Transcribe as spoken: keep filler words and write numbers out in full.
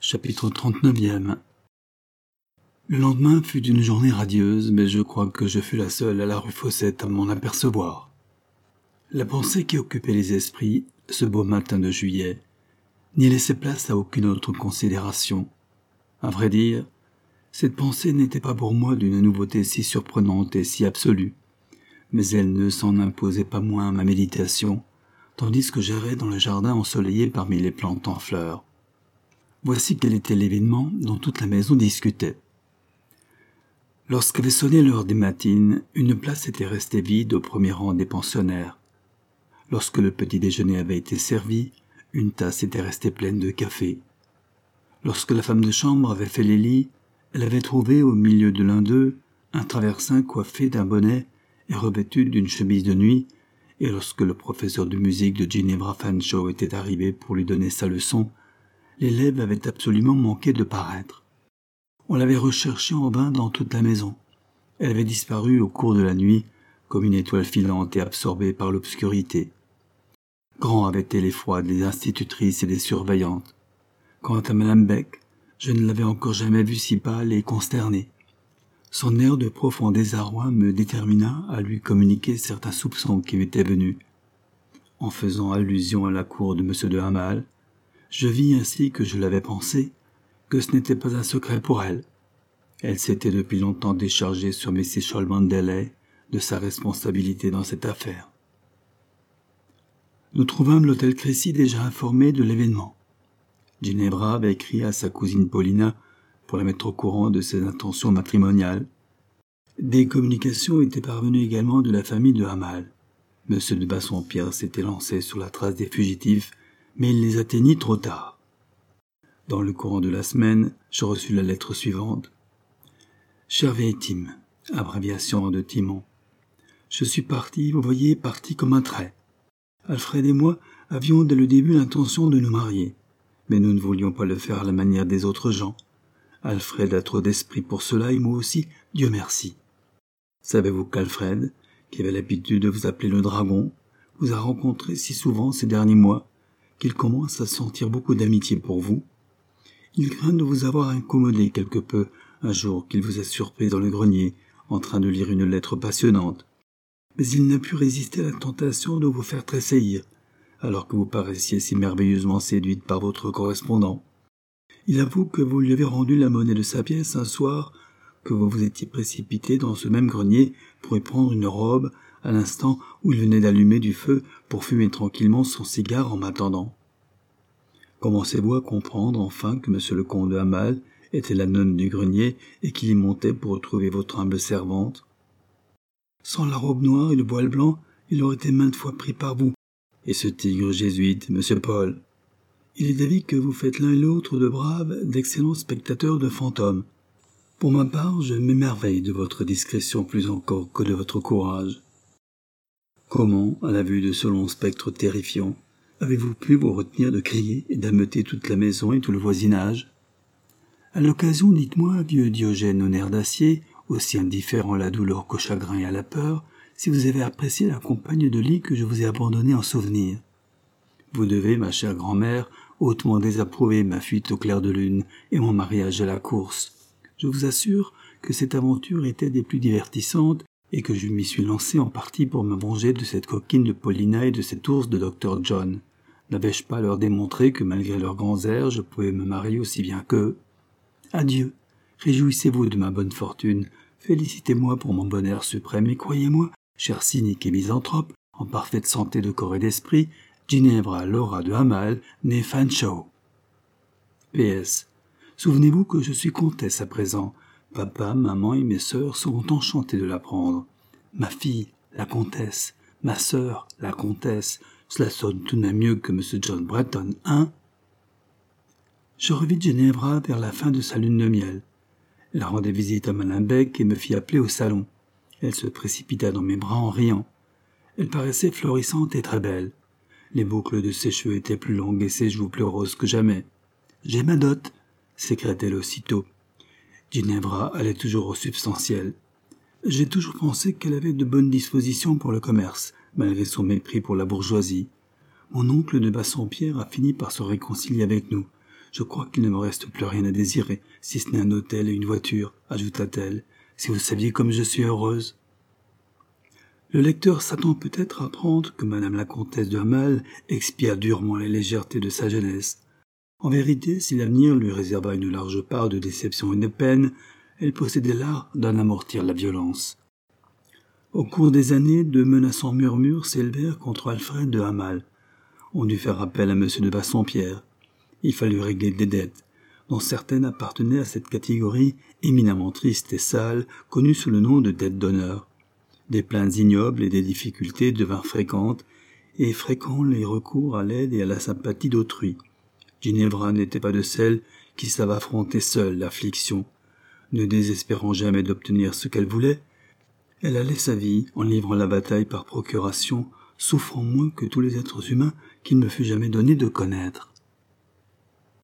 Chapitre trente-neuvième. Le lendemain fut une journée radieuse, mais je crois que je fus la seule à la rue Fossette à m'en apercevoir. La pensée qui occupait les esprits, ce beau matin de juillet, n'y laissait place à aucune autre considération. À vrai dire, cette pensée n'était pas pour moi d'une nouveauté si surprenante et si absolue, mais elle ne s'en imposait pas moins à ma méditation, tandis que j'errais dans le jardin ensoleillé parmi les plantes en fleurs. Voici quel était l'événement dont toute la maison discutait. Lorsqu'avait sonné l'heure des matines, une place était restée vide au premier rang des pensionnaires. Lorsque le petit déjeuner avait été servi, une tasse était restée pleine de café. Lorsque la femme de chambre avait fait les lits, elle avait trouvé au milieu de l'un d'eux un traversin coiffé d'un bonnet et revêtu d'une chemise de nuit, et lorsque le professeur de musique de Ginevra Fanshawe était arrivé pour lui donner sa leçon, l'élève avait absolument manqué de paraître. On l'avait recherchée en vain dans toute la maison. Elle avait disparu au cours de la nuit, comme une étoile filante et absorbée par l'obscurité. Grand avait été l'effroi des institutrices et des surveillantes. Quant à Madame Beck, je ne l'avais encore jamais vue si pâle et consternée. Son air de profond désarroi me détermina à lui communiquer certains soupçons qui m'étaient venus. En faisant allusion à la cour de Monsieur de Hamal, je vis ainsi que je l'avais pensé, que ce n'était pas un secret pour elle. Elle s'était depuis longtemps déchargée sur Missus Cholmondeley de sa responsabilité dans cette affaire. Nous trouvâmes l'hôtel Crécy déjà informé de l'événement. Ginevra avait écrit à sa cousine Paulina pour la mettre au courant de ses intentions matrimoniales. Des communications étaient parvenues également de la famille de Hamal. Monsieur de Bassompierre s'était lancé sur la trace des fugitifs, mais il les atteignit trop tard. Dans le courant de la semaine, je reçus la lettre suivante. « Cher vieille Tim, abréviation de Timon, je suis parti, vous voyez, parti comme un trait. Alfred et moi avions dès le début l'intention de nous marier, mais nous ne voulions pas le faire à la manière des autres gens. Alfred a trop d'esprit pour cela et moi aussi, Dieu merci. Savez-vous qu'Alfred, qui avait l'habitude de vous appeler le dragon, vous a rencontré si souvent ces derniers mois qu'il commence à sentir beaucoup d'amitié pour vous? Il craint de vous avoir incommodé quelque peu un jour qu'il vous a surpris dans le grenier en train de lire une lettre passionnante. Mais il n'a pu résister à la tentation de vous faire tressaillir, alors que vous paraissiez si merveilleusement séduite par votre correspondant. Il avoue que vous lui avez rendu la monnaie de sa pièce un soir, que vous vous étiez précipité dans ce même grenier pour y prendre une robe à l'instant où il venait d'allumer du feu pour fumer tranquillement son cigare en m'attendant. Commencez-vous à comprendre enfin que monsieur le comte de Hamal était la nonne du grenier et qu'il y montait pour retrouver votre humble servante? Sans la robe noire et le voile blanc, il aurait été maintes fois pris par vous. Et ce tigre jésuite, monsieur Paul. Il est d'avis que vous faites l'un et l'autre de braves, d'excellents spectateurs de fantômes. Pour ma part, je m'émerveille de votre discrétion plus encore que de votre courage. Comment, à la vue de ce long spectre terrifiant, avez-vous pu vous retenir de crier et d'ameuter toute la maison et tout le voisinage? À l'occasion, dites-moi, vieux Diogène au nerf d'acier, aussi indifférent à la douleur qu'au chagrin et à la peur, si vous avez apprécié la compagne de lit que je vous ai abandonnée en souvenir. Vous devez, ma chère grand-mère, hautement désapprouver ma fuite au clair de lune et mon mariage à la course. Je vous assure que cette aventure était des plus divertissantes et que je m'y suis lancé en partie pour me venger de cette coquine de Paulina et de cet ours de docteur John. N'avais-je pas leur démontré que malgré leurs grands airs, je pouvais me marier aussi bien qu'eux? Adieu, réjouissez-vous de ma bonne fortune, félicitez-moi pour mon bonheur suprême et croyez-moi, cher cynique et misanthrope, en parfaite santé de corps et d'esprit, Ginevra Laura de Hamal, née Fanshawe. P S. Souvenez-vous que je suis comtesse à présent. Papa, maman et mes sœurs seront enchantés de l'apprendre. Ma fille, la comtesse, ma sœur, la comtesse, cela sonne tout de même mieux que monsieur John Bretton, hein? Je revis Ginevra vers la fin de sa lune de miel. Elle rendait visite à Madame Beck et me fit appeler au salon. Elle se précipita dans mes bras en riant. Elle paraissait florissante et très belle. Les boucles de ses cheveux étaient plus longues et ses joues plus roses que jamais. « J'ai ma dot !» s'écria-t-elle aussitôt. Ginevra allait toujours au substantiel. J'ai toujours pensé qu'elle avait de bonnes dispositions pour le commerce, malgré son mépris pour la bourgeoisie. Mon oncle de Bassompierre a fini par se réconcilier avec nous. Je crois qu'il ne me reste plus rien à désirer, si ce n'est un hôtel et une voiture, ajouta-t-elle. Si vous saviez comme je suis heureuse. Le lecteur s'attend peut-être à apprendre que madame la comtesse de Hamal expia durement les légèretés de sa jeunesse. En vérité, si l'avenir lui réserva une large part de déception et de peine, elle possédait l'art d'en amortir la violence. Au cours des années, de menaçants murmures s'élevèrent contre Alfred de Hamal. On dut faire appel à M. de Bassompierre. Il fallut régler des dettes, dont certaines appartenaient à cette catégorie éminemment triste et sale, connue sous le nom de dettes d'honneur. Des plaintes ignobles et des difficultés devinrent fréquentes, et fréquents les recours à l'aide et à la sympathie d'autrui. Ginevra n'était pas de celles qui savent affronter seule l'affliction. Ne désespérant jamais d'obtenir ce qu'elle voulait, elle allait sa vie en livrant la bataille par procuration, souffrant moins que tous les êtres humains qu'il me fut jamais donné de connaître.